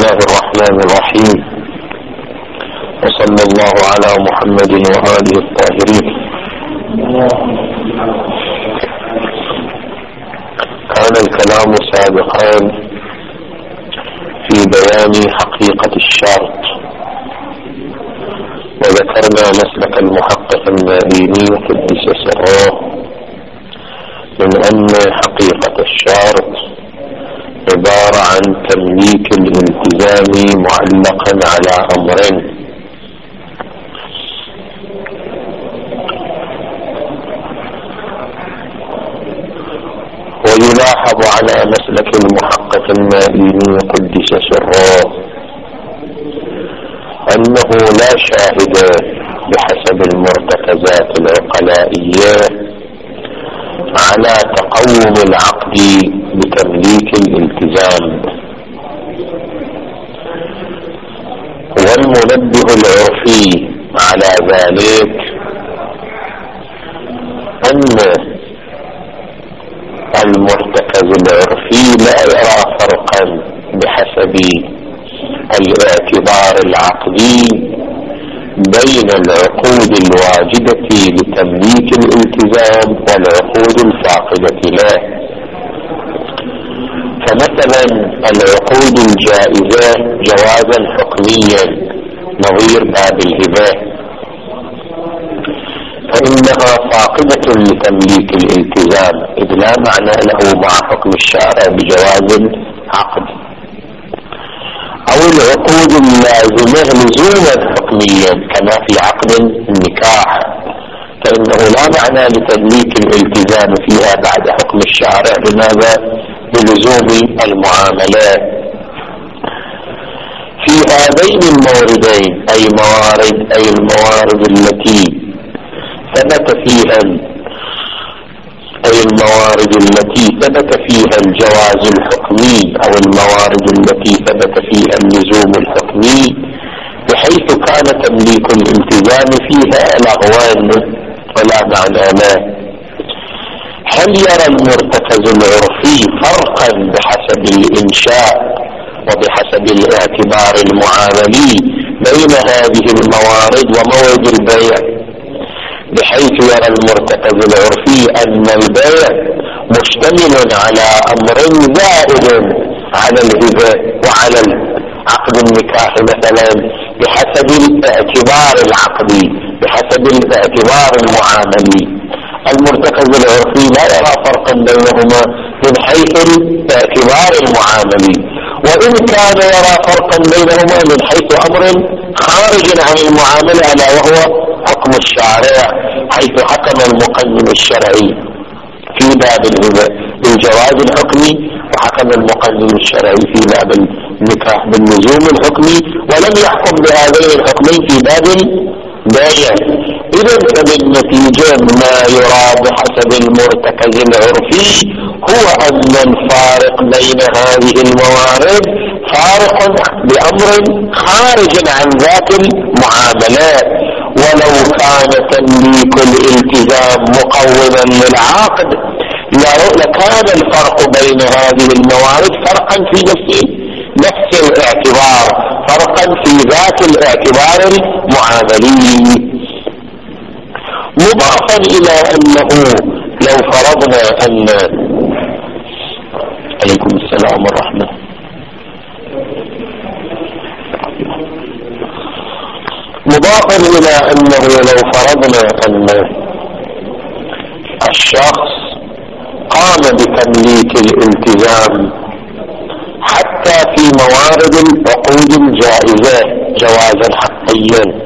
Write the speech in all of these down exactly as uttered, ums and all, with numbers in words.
الله الرحمن الرحيم، وصلى الله على محمد وآله الطاهرين. كان الكلام سابقا في بيان حقيقة الشرط، وذكرنا مسلك المحقق الماليني قدس سره من أن حقيقة الشرط عبارة عن تمليك الالتزام معلقا على أمرين: ويلاحظ على مسلك المحقق الماليني قدس سره أنه لا شاهد بحسب المرتكزات العقلائية على تقوم العقد بتمليك الالتزام، والمنبه العرفي على ذلك أن المرتكز العرفي لا يرى فرقا بحسب الاعتبار العقدي بين العقود الواجبة لتمليك الالتزام والعقود الفاقدة له. فمثلا العقود الجائزة جوازا حكميا نظير باب الهبة فإنها فاقدة لتمليك الالتزام، إذ لا معنى له مع حكم الشارع بجواز عقد. أو العقود اللازمة لزوما حكميا كما في عقد النكاح، فإنه لا معنى لتمليك الالتزام فيها بعد حكم الشارع. لماذا؟ بلزوم المعاملات. في هذين الموردين أي موارد أي الموارد التي ثبت فيها أي الموارد التي ثبت فيها الجواز الحكمي أو الموارد التي ثبت فيها اللزوم الحكمي، بحيث كان تمليك الالتزام فيها لغوان ولا معنى له. هل يرى المرتكز العرفي فرقا بحسب الإنشاء وبحسب الاعتبار المعاملي بين هذه الموارد ومورد البيع، بحيث يرى المرتكز العرفي أن البيع مشتمل على أمر زائد على الهبة وعلى عقد النكاح مثلا بحسب الاعتبار العقدي بحسب الاعتبار المعاملي؟ المرتكز العرفي لا يرى فرقا بينهما من حيث الاعتبار المعاملي، وإن كان يرى فرقا بينهما من حيث أمر خارج عن المعاملة ألا وهو حكم الشارع، حيث حكم المقنن الشرعي في باب الهبة بالجواز الحكمي، وحكم المقنن الشرعي في باب النكاح باللزوم الحكمي، ولم يحكم بهذين الحكمين في باب البيع. إذن فبالنتيجة ما يرى بحسب المرتكز العرفي هو أن الفارق بين هذه الموارد فارق بأمر خارج عن ذات المعاملات، ولو كان تمليك الالتزام مقوما للعقد لكان الفرق بين هذه الموارد فرقا في نفس نفس الاعتبار، فرقا في ذات الاعتبار المعاملي. مضافا إلى أنه لو فرضنا أن عليكم السلام ورحمة مضافا إلى أنه لو فرضنا أن الشخص قام بتمليك الالتزام حتى في موارد العقود الجائزة جوازا حقيا،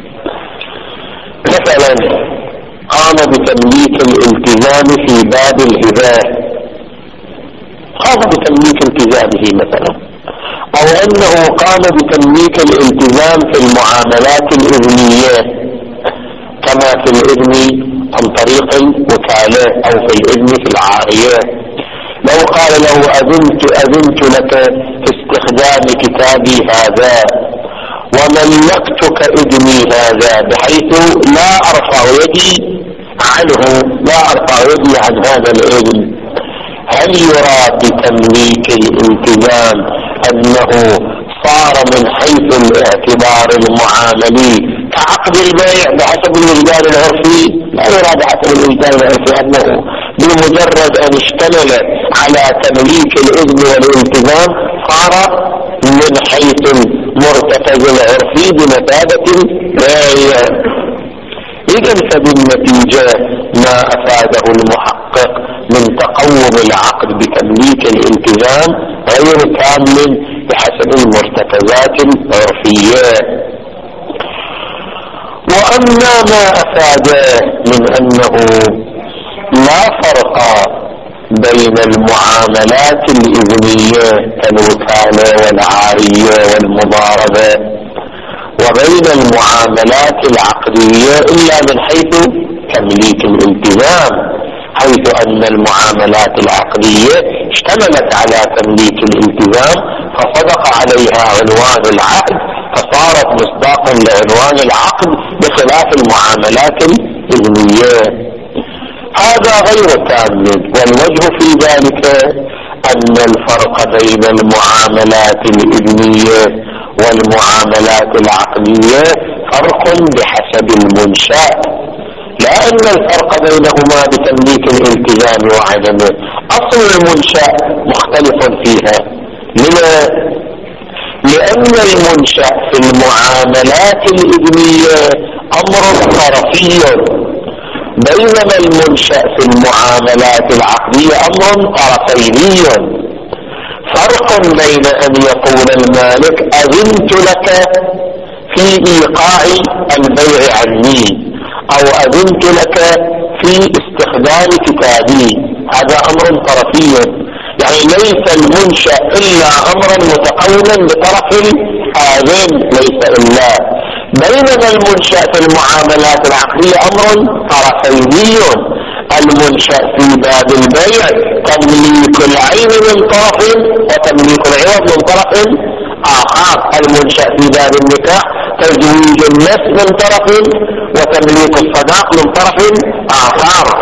مثلا قام بتمليك الالتزام في باب الهبة، قام بتمليك التزامه مثلا، أو أنه قام بتمليك الالتزام في المعاملات الإذنية كما في الإذن عن طريق الوكالة أو في الإذن في العارية. لو قال له أذنت أذنت لك في استخدام كتابي هذا وملكتك إذني هذا، بحيث لا أرفع يدي عنه لا أرفع يدي عن هذا الإذن، هل يرى بتمليك الالتزام أنه صار من حيث الاعتبار المعاملي كعقد البيع بحسب الوجدان العرفي. لا يراد حسب الوجدان العرفي أنه بمجرد أن اشتمل على تمليك الإذن والالتزام صار من حيث المرتكز العرفي بمثابة البيع. إذن فبالنتيجة ما أفاده المحقق من تقوم العقد بتمليك الالتزام غير كامل بحسب المرتكزات العرفية. وأما ما أفاده من أنه لا فرق بين المعاملات الإذنية كالوكالة والعارية والمضاربة وبين المعاملات العقدية إلا من حيث تمليك الالتزام، حيث أن المعاملات العقدية اشتملت على تمليك الالتزام فصدق عليها عنوان العقد فصارت مصداقا لعنوان العقد بخلاف المعاملات الإذنية. هذا غير كامل، والوجه في ذلك أن الفرق بين المعاملات الإذنية والمعاملات العقدية فرق بحسب المنشأ، لا أن الفرق بينهما بتمليك الالتزام وعدمه. أصل المنشأ مختلف فيها. لما؟ لأن المنشأ في المعاملات الإذنية أمر طرفي، بينما المنشأ في المعاملات العقدية أمر طرفيني. فرق بين أن يقول المالك أذنت لك في إيقاع البيع عني أو أذنت لك في استخدام كتابي، هذا أمر طرفي، يعني ليس المنشأ إلا أمرا متقولا بطرف الآذن ليس إلا. بينما المنشأ في المعاملات العقدية أمر طرفيني، المنشأ في باب البيع تمليك العين من طرف وتمليك العوض من طرف آخر. المنشأ في باب النكاح تزويج النفس من طرف وتمليك الصداق من طرف آخر.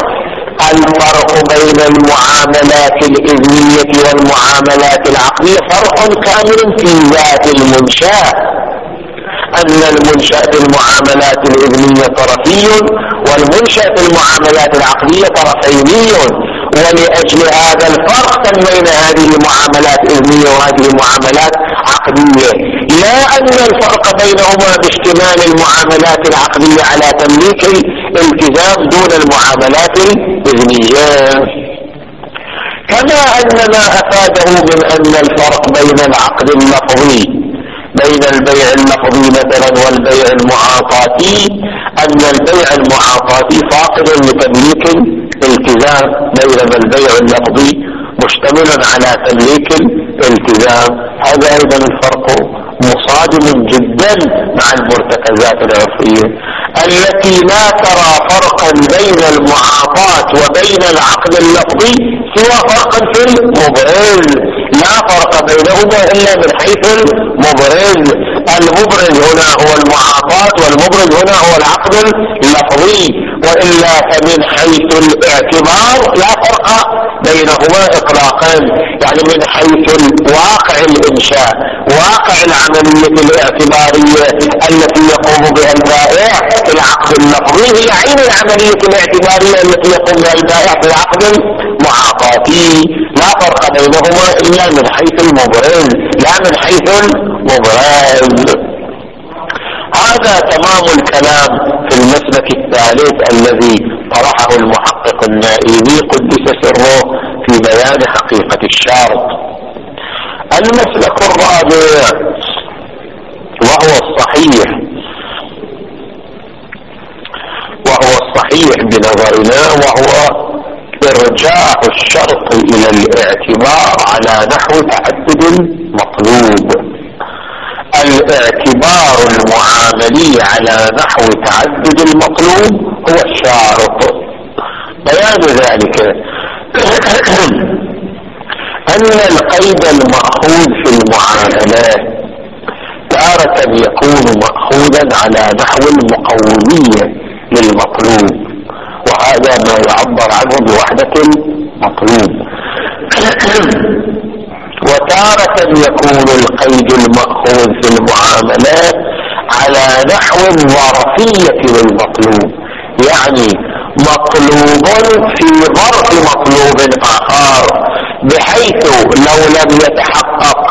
الفرق بين المعاملات الإذنية والمعاملات العقدية فرق كامل في ذات المنشأ، أن المنشأ في المعاملات الإذنية طرفي والمنشأ في المعاملات العقدية طرفيني. ولأجل هذا الفرق سمينا هذه المعاملات إذنية وهذه المعاملات عقدية، لا أن الفرق بينهما باشتمال المعاملات العقدية على تمليك الالتزام دون المعاملات الإذنية. كما أن ما أفاده من أن الفرق بين العقد اللفظي بين البيع اللفظي مثلا والبيع المعاطاتي أن البيع المعاطاتي فاقد لتمليك الالتزام، بينما البيع اللفظي مشتمل على تمليك الالتزام. هذا أيضا الفرق مصادم جدا مع المرتكزات العرفية التي لا ترى فرقا بين المعاطاة وبين العقد اللفظي سوى فرقا في المبرز، لا فرق بينهما إلا من حيث المبرز. المبرز هنا هو المعاطاة والمبرز هنا هو العقد اللفظي، وإلا فمن حيث الاعتبار لا فرق بينهما إطلاقا. يعني من حيث واقع الإنشاء واقع العملية الاعتبارية التي يقوم بها البائع في العقد اللفظي هي عين العملية الاعتبارية التي يقوم بها البائع في العقد المعاطاتي، لا فرق بينهما إلا من حيث المبرز لا من حيث المبرز. هذا تمام الكلام في المسلك الثالث الذي طرحه المحقق النائبي قدس سره في بيان حقيقة الشرط. المسلك الرابع وهو الصحيح وهو الصحيح بنظرنا وهو إرجاع الشرط إلى الاعتبار على نحو تعدد المطلوب. الاعتبار المعاملي على نحو تعدد المطلوب هو الشارط. بيان ذلك أن القيد المأخوذ في المعاملات تارة يكون مأخوذا على نحو المقومية للمطلوب، وهذا ما يعبر عنه بوحدة المطلوب. تارة يكون القيد المأخوذ في المعاملات على نحو الظرفية للمطلوب، يعني مطلوب في ظرف مطلوب آخر، بحيث لو لم يتحقق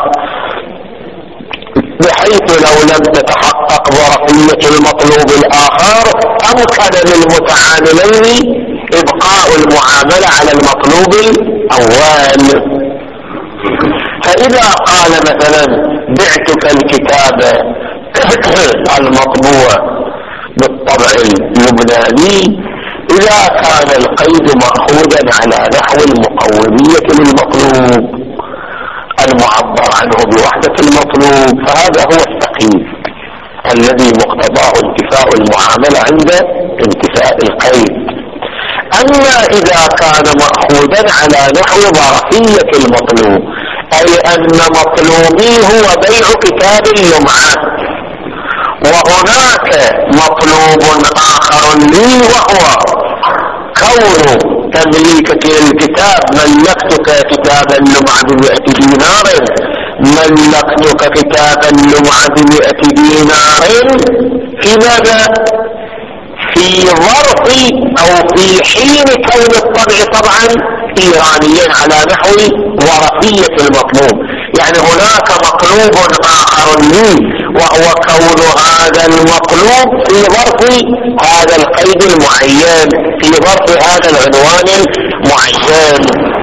بحيث لو لم تتحقق ظرفية المطلوب الآخر أمكن للمتعاملين إبقاء المعاملة على المطلوب الأول. فإذا قال مثلا بعتك الكتاب المطبوع بالطبع اللبناني، إذا كان القيد مأخوذا على نحو المقومية للمطلوب المعبر عنه بوحدة المطلوب، فهذا هو التقييد الذي مقتضاه انتفاء المعاملة عند انتفاء القيد. أما إذا كان مأخوذا على نحو ظرفية المطلوب، أي أن مطلوبي هو بيع كتاب اللمعة، وهناك مطلوب آخر لي وهو كون تمليكك للكتاب، ملكتك كتاب اللمعة بمئة دينار، ملكتك كتاب اللمعة بمئة دينار في ماذا؟ في ظرف أو في حين كون الطبع طبعا إيرانيا على نحو ظرفية المطلوب، يعني هناك مطلوب آخر لي وهو كون هذا المطلوب في ظرف هذا القيد المعين، في ظرف هذا العنوان المعين.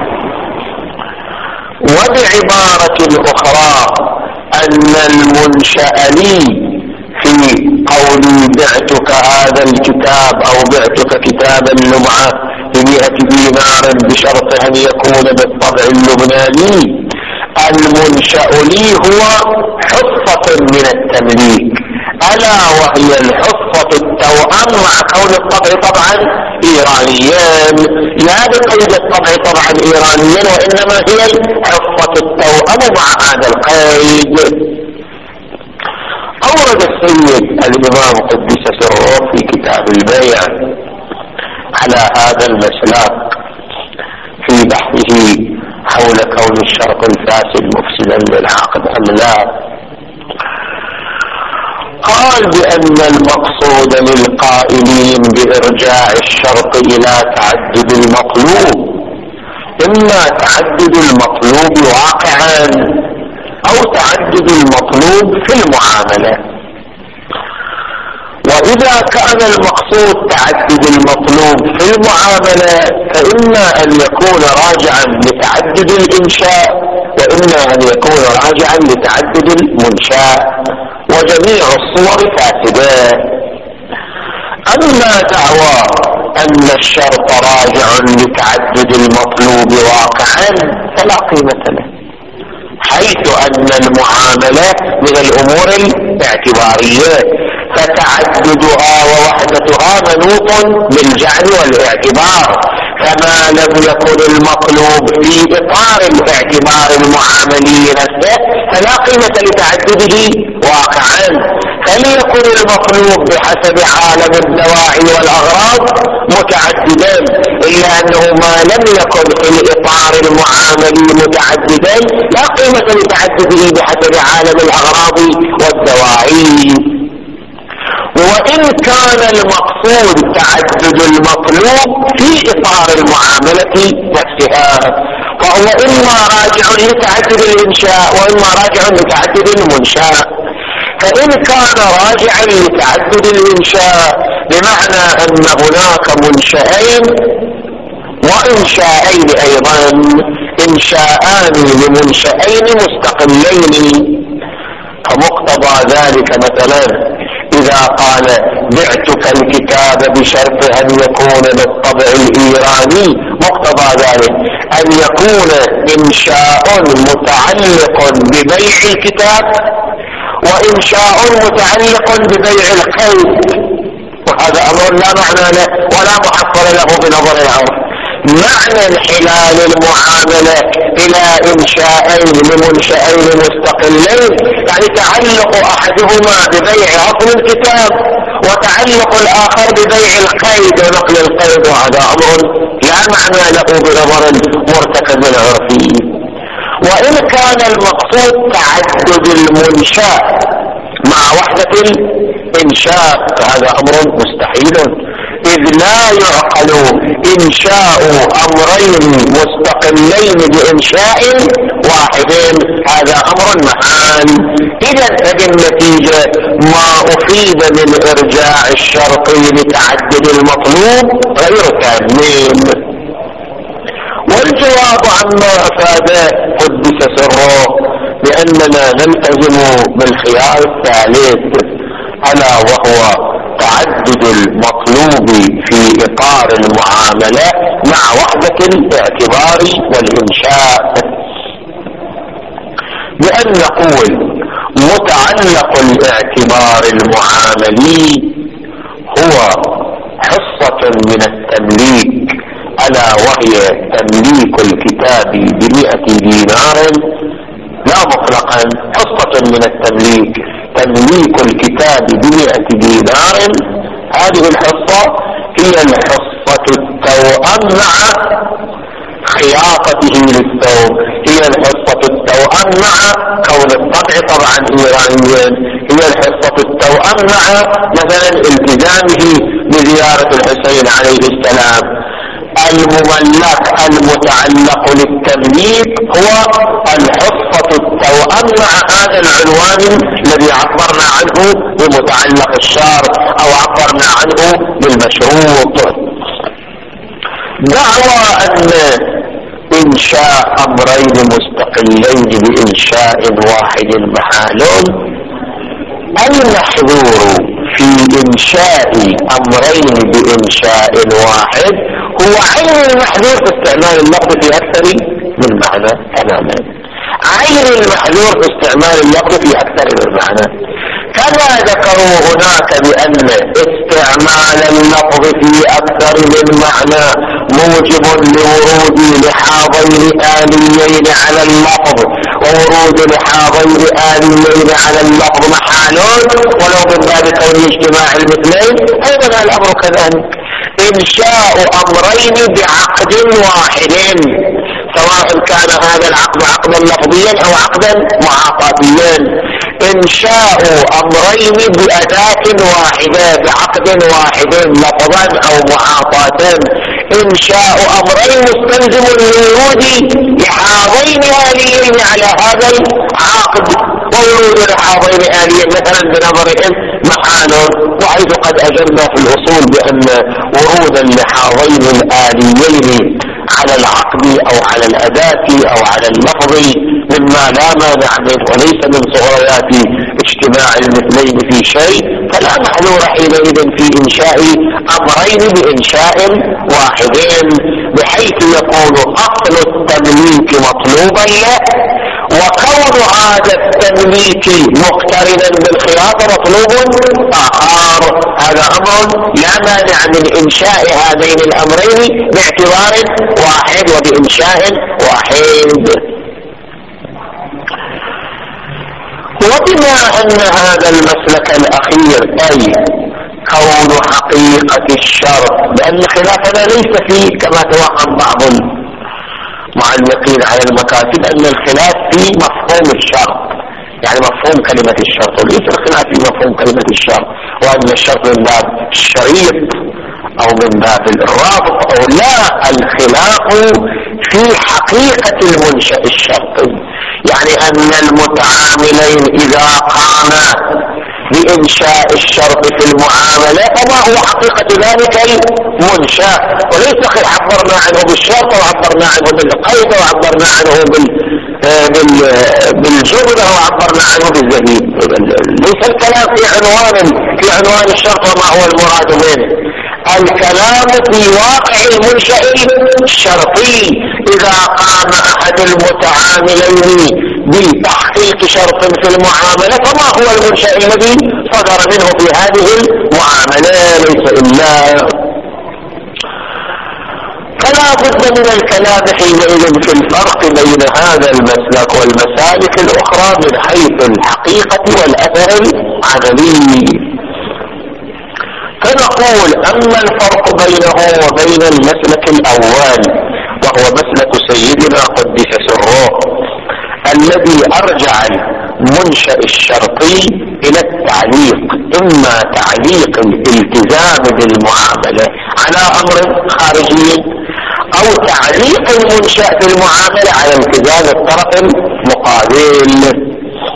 وبعبارة أخرى أن المنشأ لي في قولي بعتك هذا الكتاب أو بعتك كتاب اللمعة بمئة دينار بشرط أن يكون بالطبع اللبناني، المنشأ لي هو حصة من التمليك، ألا وهي الحصة التوأم مع كون الطبع طبعا إيرانيا، لا بقيد الطبع طبعا إيرانيا، وإنما هي الحصة التوأم مع هذا القيد. أورد السيد الإمام قدس سره في كتاب البيع على هذا المسلك في بحثه حول كون الشرط الفاسد مفسدا للعقد أم لا، قال بأن المقصود للقائلين بإرجاع الشرط إلى تعدد المطلوب إما تعدد المطلوب واقعا أو تعدد المطلوب في المعاملة. وإذا كان المقصود تعدد المطلوب في المعاملة فإما أن يكون راجعا لتعدد الإنشاء وإما أن يكون راجعا لتعدد المنشاء، وجميع الصور فاسدة. أما دعوى أن الشرط راجع لتعدد المطلوب واقعا فلا قيمة له، حيث أن المعاملة من الأمور الاعتبارية، فتعددها ووحدتها منوط بالجعل والاعتبار، فما لم يكن المطلوب في إطار الاعتبار المعاملي نفسه فلا قيمة لتعدده واقعا، فليكن المطلوب بحسب عالم الدواعي والأغراض متعددا، إلا أنه ما لم يكن في الإطار المعاملي متعددا لا قيمة لتعدده بحسب عالم الأغراض والدواعي. وإن كان المقصود تعدد المطلوب في إطار المعاملة نفسها فهو إما راجع لتعدد الإنشاء وإما راجع لتعدد المنشاء. فإن كان راجعا لتعدد الإنشاء بمعنى أن هناك منشأين وإنشاءين أيضا، إنشاءان لمنشأين مستقلين، فمقتضى ذلك مثلا إذا قال بعتك الكتاب بشرط أن يكون بالطبع الإيراني، مقتضى ذلك أن يكون إنشاء متعلق ببيع الكتاب وإنشاء متعلق ببيع القيد، وهذا أمر لا معنى له ولا محصل له بنظر العرف. معنى انحلال المعاملة إلى إنشاءين لمنشأين مستقلين يعني تعلق أحدهما ببيع أصل الكتاب وتعلق الآخر ببيع القيد ونقل القيد، وهذا أمر لا معنى له بنظر مرتكز العرفي. وإن كان المقصود تعدد المنشأ مع وحدة الإنشاء فهذا أمر مستحيل، إذ لا يعقل إنشاء أمرين مستقلين بإنشاء واحد، هذا أمر محال. إذا بالنتيجة ما أفيد من إرجاع الشرط لتعدد المطلوب غير كامل. والجواب عما أفاده قدس سره بأننا نلتزم بالخيار الثالث، ألا وهو تعدد المطلوب في إطار المعاملة مع وحدة الاعتبار والإنشاء، بأن نقول متعلق الاعتبار المعاملي هو حصة من التمليك، ألا وهي تمليك الكتاب بمئة دينار، لا مطلقا، حصة من التمليك تمليك الكتاب بمئة دينار، هذه الحصة هي الحصة التوأم مع خياطته للثوب، هي الحصة التوأم مع كون الطبع طبعا إيرانيا، هي الحصة التوأم مع مثلا التزامه بزيارة الحسين عليه السلام. المملك المتعلق للتمليك هو الحصة التوأم مع هذا العنوان الذي عبرنا عنه بمتعلق الشرط أو عبرنا عنه بالمشروط. دعوى أن إنشاء أمرين مستقلين بإنشاء واحد محال، المحذور في إنشاء أمرين بإنشاء واحد هو عين المحذور في استعمال اللفظ في أكثر من معنى تماما، عين المحذور في استعمال اللفظ في أكثر من معنى، كما ذكروا هناك بأن استعمال اللفظ في أكثر من معنى موجب لورود لحاظين آليين على اللفظ، وورود لحاظين آليين على اللفظ محال ولو من باب كون اجتماع المثلين، أيضا الأمر كذلك. إنشاء أمرين بعقد واحد، سواء كان هذا العقد عقدا لفظيا أو عقدا معاطاتيا، إنشاء أمرين بأداة واحدة بعقد واحد لفظا أو معاطاتا، إنشاء أمرين مستلزم للورود لحاظين آليين على هذا العقد، وورود لحاظين آليين مثلا بنظرهم محال، وحيث قد أجلنا في الأصول بأن ورودا لحاظين الآليين على العقد أو على الأداة أو على اللفظ مما لا مانع منه وليس من صغريات اجتماع المثلين في شيء، فلا محذور حينئذ في إنشاء أمرين بإنشاء واحدين، بحيث يكون أصل التمليك مطلوبا له، وكون هذا التمليك مقترنا بالخياطة مطلوب آخر. هذا أمر لا مانع من إنشاء هذين الأمرين باعتبار واحد وبإنشاء واحد. وبما أن هذا المسلك الأخير أي كون حقيقة الشرط، لأن خلافنا ليس فيه كما توهم بعض المعلقين على المكاتب أن الخلاف في مفهوم الشرط، يعني مفهوم كلمة الشرط، وليس الخلاف في مفهوم كلمة الشرط، وأن الشرط من باب الشريط أو من باب الرابط أو لا، الخلاف في حقيقة المنشأ الشرطي، يعني أن المتعاملين إذا قاما بإنشاء الشرط في المعاملة فما هو حقيقة ذلك المنشأ، وليس عبرنا عنه بالشرط وعبرنا عنه بالقيد وعبرنا عنه بال بالجملة وعبرنا عنه بالزبيب، ليس الكلام في عنوان في عنوان الشرط وما هو المراد منه، الكلام في واقع المنشأ الشرطي. إذا قام أحد المتعاملين بتحقيق شرط في المعاملة فما هو المنشأ الذي صدر منه في هذه المعاملة، ليس إلا. فلا بد من الكلام حينئذ في الفرق بين هذا المسلك والمسالك الأخرى من حيث الحقيقة والأثر العملي. فنقول أما الفرق بينه وبين المسلك الأول وهو مسلك سيدنا قدس سره، الذي أرجع المنشأ الشرطي إلى التعليق، إما تعليق الالتزام بالمعاملة على أمر خارجي أو تعليق المنشأ بالمعاملة على التزام الطرف المقابل.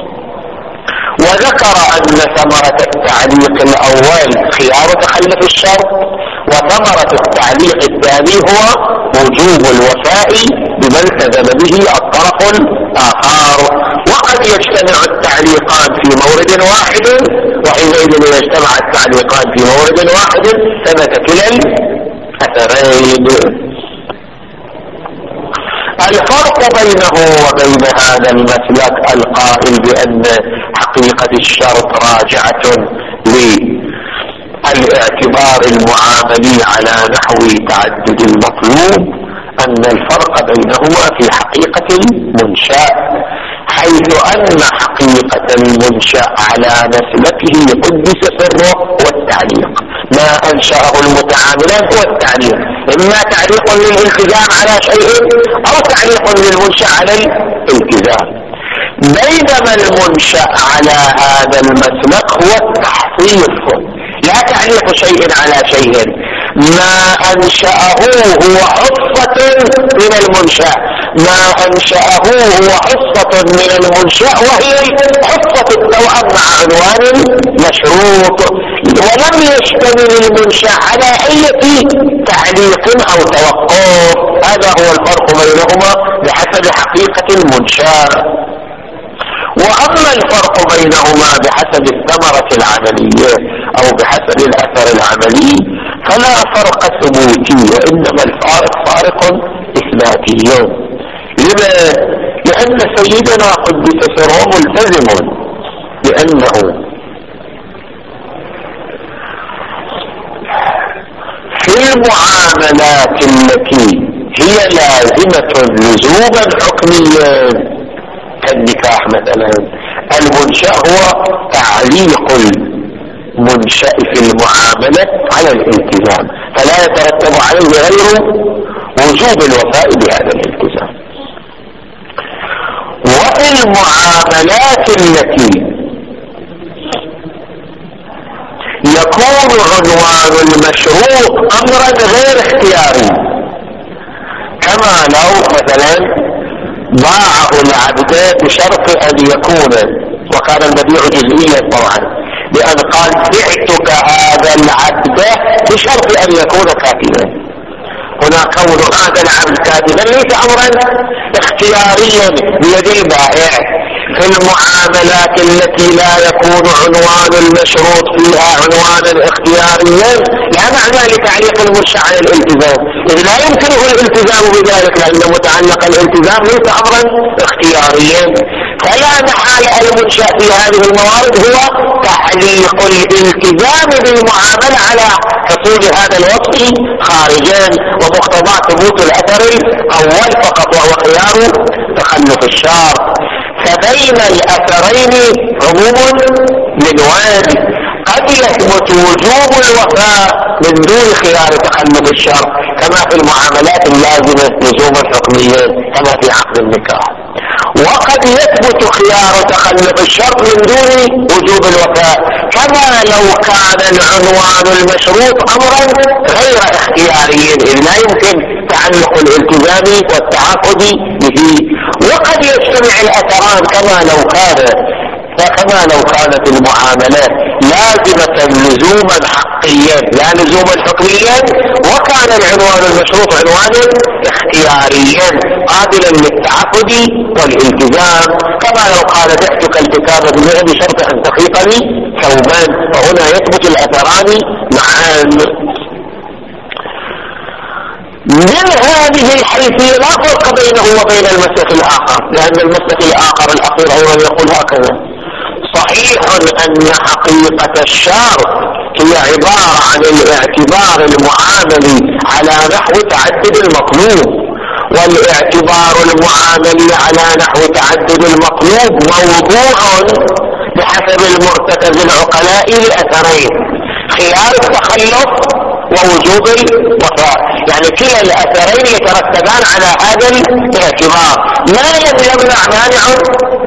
وذكر أن ثمرة التعليق الأول خيار تخلف الشرط، وثمرة التعليق الثاني هو وجوب الوفاء بما التزم به الطرف الآخر. وقد يجتمع التعليقان في مورد واحد، وحينئذ يجتمع التعليقان في مورد واحد ثبت كلا الأثرين. الفرق بينه وبين هذا المسلك القائل بأن حقيقة الشرط راجعة للاعتبار المعاملي على نحو تعدد المطلوب، أن الفرق بينهما في حقيقة المنشأ، حيث أن حقيقة المنشأ على مسلكه قدس سره والتعليق. ما أنشأه المتعاملان هو التعليق، إما تعليق للالتزام على شيء أو تعليق للمنشأ على الالتزام. بينما المنشأ على هذا المسلك هو التحقيق، لا تعليق شيء على شيء. ما أنشأه هو حصة من المنشأ، ما أنشأه هو حصة من المنشأ، وهي حصة التوأم مع عنوان مشروط، ولم يشتمل المنشأ على أي تعليق أو توقف. هذا هو الفرق بينهما بحسب حقيقة المنشأ. وأما الفرق بينهما بحسب الثمرة العملية أو بحسب الأثر العملي فلا فرق ثبوتي، وإنما الفارق فارق إثباتي. لما؟ لأن سيدنا قدس سره ملتزم لأنه في المعاملات التي هي لازمة لزوما حكميا كالنكاح مثلا، المنشأ هو تعليق المنشأ في المعاملة على الالتزام، فلا يترتب عليه غير وجوب الوفاء بهذا الالتزام. وفي المعاملات التي يكون عنوان المشروط أمرا غير اختياري، كما لو مثلا باعه العبد بشرط أن يكون، وكان البيع جزئيا طبعا، لأن قال بعتك هذا العبد بشرط أن يكون كاتبا. هنا كون هذا العبد كاتبا ليس أمرا اختياريا بيد البائع. في المعاملات التي لا يكون عنوان المشروط فيها عنوانا اختياريا لا معنى لتعليق المنشأ على الالتزام، إذ لا يمكنه الالتزام بذلك، لأن متعلق الالتزام ليس أمرا اختياريا. فلا محال المنشأ في هذه الموارد هو تعليق الالتزام بالمعاملة على حصول هذا الوصف خارجا، ومقتضى ثبوت الأثر الأول فقط وهو خيار تخلف الشرط. فبين الأثرين عموم للواد، قد يثبت وجوب الوفاء من دون خيار تخلف الشرط، كما في المعاملات اللازمة لزوما حكميا كما في عقد النكاح. وقد يثبت خيار تخلف الشرط من دون وجوب الوفاء، كما لو كان العنوان المشروط أمرا غير اختياري، إذ لا يمكن تعلق الالتزام والتعاقد به. وقد يجتمع الأثران كما لو كان فكما لو كانت المعاملات لازمة لزوما حقيا لا لزوما حكميا، وكان العنوان المشروط عنوانا اختياريا قابلا للتعقد والالتزام، كما لو قال بعتك الكتاب بمئة بشرط أن تخيطني ثوبا، فهنا يثبت الأثران معا. من هذه الحيثية لا فرق بينه وبين المسلك الآخر، لأن المسلك الآخر الأخير أيضا يقول هكذا: صحيح أن حقيقة الشرط هي عبارة عن الاعتبار المعاملي على نحو تعدد المطلوب، والاعتبار المعاملي على نحو تعدد المطلوب موضوع بحسب المرتكز العقلاء لأثرين: خيار التخلف ووجوب الوفاء، يعني كلا الاثرين يترتبان على هذا الاعتبار. ما لم يمنع مانع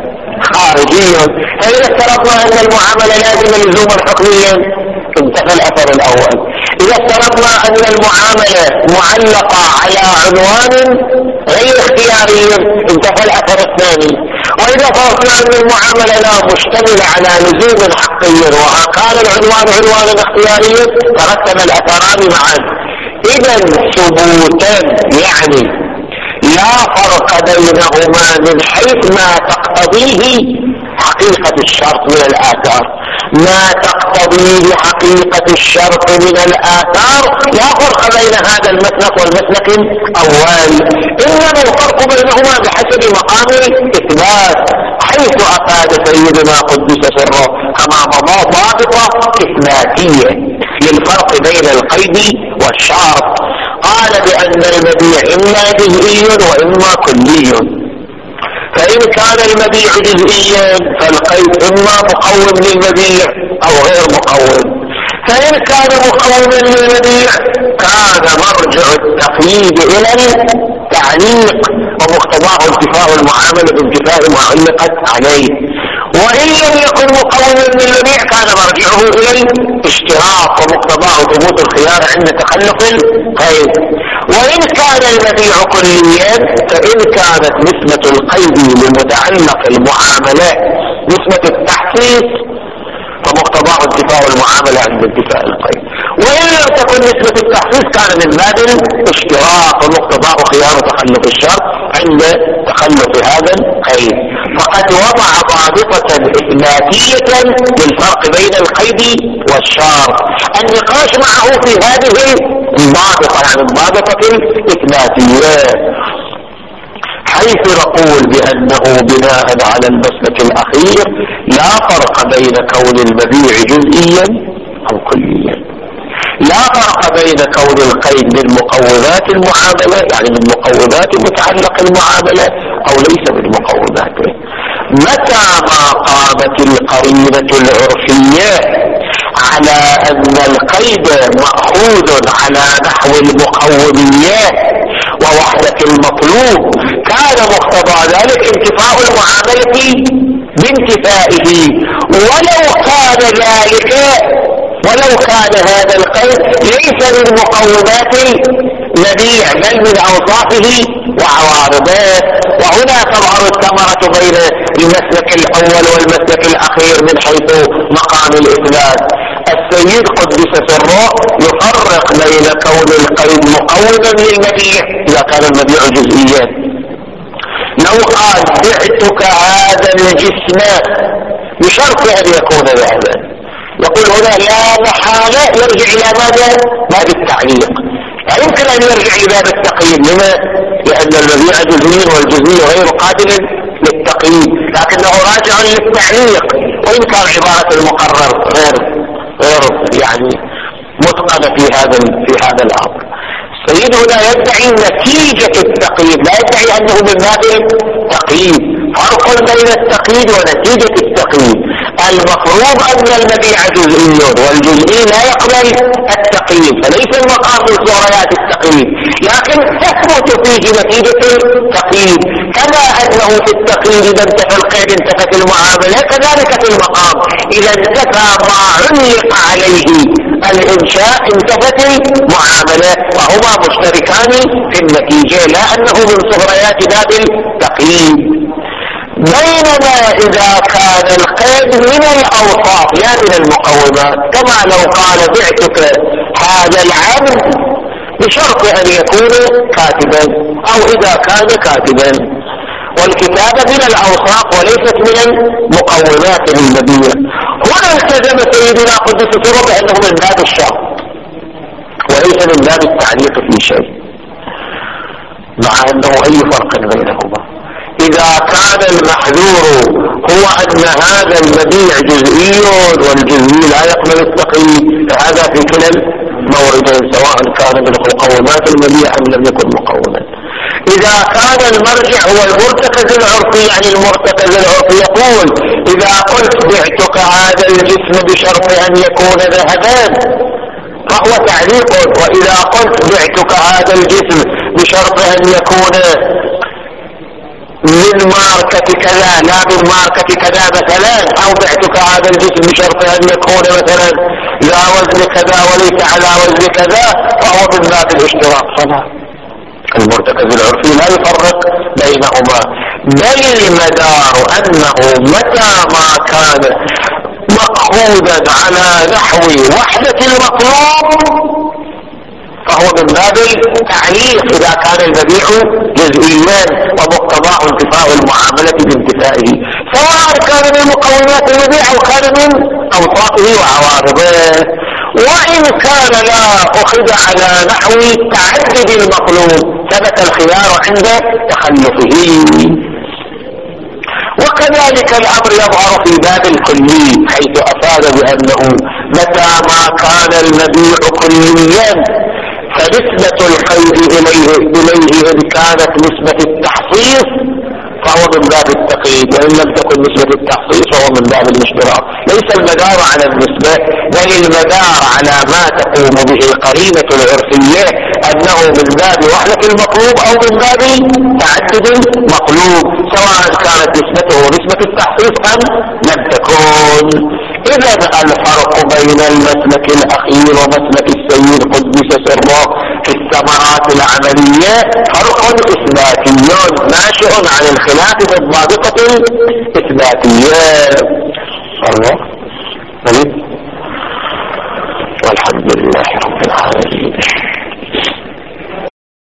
خارجي. فإذا افترضنا أن المعاملة لازمة لزوما حكميا انتفى الأثر الأول. إذا افترضنا أن المعاملة معلقة على عنوان غير اختياري انتفى الأثر الثاني. وإذا فرضنا أن المعاملة لا مشتملة على لزوم حقي وكان العنوان عنوانا اختياريا ترتب الأثران معا. إذا ثبوتا يعني لا فرق بينهما من حيث ما تقتضيه حقيقة الشرط من الآثار. ما تقتضيه حقيقة الشرط من الآثار لا فرق بين هذا المسلك والمسلك الأول، إنما الفرق بينهما بحسب مقام الإثبات، حيث أفاد سيدنا قدس سره كما مضى ضابطة إثباتية للفرق بين القيد والشرط. قال بأن المبيع إما جزئي وإما كلي، فإن كان المبيع جزئيا فالقيد إما مقوم للمبيع أو غير مقوم. فإن كان مقوما للمبيع كان مرجع التقييد إلى التعليق ومقتضاه انتفاء المعاملة بانتفاء ما علقت عليه. وإن لم يكن مقوما للمبيع كان مرجعه إلى الاشتراط ومقتضاه ثبوت الخيار عند تخلف القيد. وإن كان المبيع كليا فإن كانت نسبة القيد لمتعلق المعاملات نسبة التحسيس فمقتضاه انتفاء المعاملة عند انتفاء القيد. وإن لم تكن نسبة التحسيس كان من باب الاشتراط ومقتضاه خيار تخلف الشرط عند تخلف هذا القيد. فقد وضع ضابطة إثباتية للفرق بين القيد والشرط. النقاش معه في هذه الضابطة يعني الضابطة الإثباتية، حيث نقول بأنه بناء على المسلك الأخير لا فرق بين كون المبيع جزئيا أو كليا، لا فرق بين كون القيد من مقومات المعاملة يعني من مقومات متعلق المعاملة أو ليس من مقوماته. متى ما قامت القرينة العرفية على أن القيد مأخوذ على نحو المقوميات ووحدة المطلوب كان مقتضى ذلك انتفاء المعاملة بانتفائه، ولو كان ذلك ولو كان هذا القيد ليس من مقومات المبيع بل من أوصافه وعوارضه. وهنا تظهر الثمرة بين المسلك الأول والمسلك الأخير من حيث مقام الإثبات. السيد قدس سره يفرق بين كون القيد مقوما للمبيع إذا كان المبيع جزئيا. لو قال بعتك هذا الجسم بشرط أن يكون ذهبا، يقول هنا لا محالة يرجع إلى ماذا؟ باب التعليق. لا يمكن أن يرجع لباب التقييد. لما؟ لأن المبيع جزئي والجزئي غير قابل للتقييد، لكنه راجع للتعليق وإن كان عبارة المقرر غير غير يعني متقنة في هذا في هذا الأمر. السيد هنا يدعي نتيجة التقييد، لا يدعي أنه من باب التقييد. فرق بين التقييد ونتيجة التقييد. المفروض أن المبيع جزئي والجزئي لا يقبل التقييد، فليس المقام من صوريات التقييد، لكن تثبت فيه نتيجة التقييد. كما أنه في التقييد إذا انتفى القيد انتفت المعاملة، كذلك في المقام إذا انتفى ما علق عليه الإنشاء انتفت المعاملة، وهما مشتركان في النتيجة لا أنه من صوريات باب التقييد. بينما إذا كان القيد من الأوصاف لا من المقومات، كما لو قال بعتك هذا العبد بشرط أن يكون كاتبا أو إذا كان كاتبا، والكتابة من الأوصاف وليست من المقومات للمبيع. هنا التزم سيدنا قدس سره بأنه من باب الشرط وليس من باب التعليق في شيء، مع أنه أي فرق بينهما. إذا كان المحذور هو أن هذا المبيع جزئي والجزئي لا يقبل التقييد، فهذا في كلا الموردين سواء كان من مقومات المبيع أم لم يكن مقوما. إذا كان المرجع هو المرتكز العرفي يعني المرتكز العرفي يقول إذا قلت بعتك هذا الجسم بشرط أن يكون ذهبا، فهو تعليق. وإذا قلت بعتك هذا الجسم بشرط أن يكون من ماركة كذا لا من ماركة كذا مثلا، أو بعتك هذا الجسم بشرط أن يكون مثلا لا وزن كذا وليس على وزن كذا، فهو من باب الاشتراك. فلا، المرتكز العرفي لا يفرق بينهما، بل المدار أنه متى ما كان مأخوذا على نحو وحدة المطلوب فهو من باب التعليق إذا كان المبيع جزئيا ومقتضاه انتفاء المعاملة بانتفائه، سواء كان من مقومات المبيع أو كان من أوصافه وعوارضه. وإن كان لا أخذ على نحو تعدد المطلوب ثبت الخيار عند تخلفه. وكذلك الأمر يظهر في باب الكلي، حيث أفاد بأنه متى ما كان المبيع كليا فنسبة القيد إليه, إليه إن كانت نسبة التحصيص فهو من باب التقييد، وإن لم تكن نسبة التحصيص فهو من باب الاشتراك. ليس المدار على النسبة، بل المدار على ما تقوم به القرينة العرفية أنه من باب وحدة المطلوب أو من باب تعدد المطلوب، سواء كانت نسبته نسبة التحصيص أم لم تكن. إذا الفرق بين المسلك الأخير ومسلك السيد قدس سره في الثمرات العملية فرق إثباتي ناشئ عن الخلاف بالضابطة الإثباتية. الله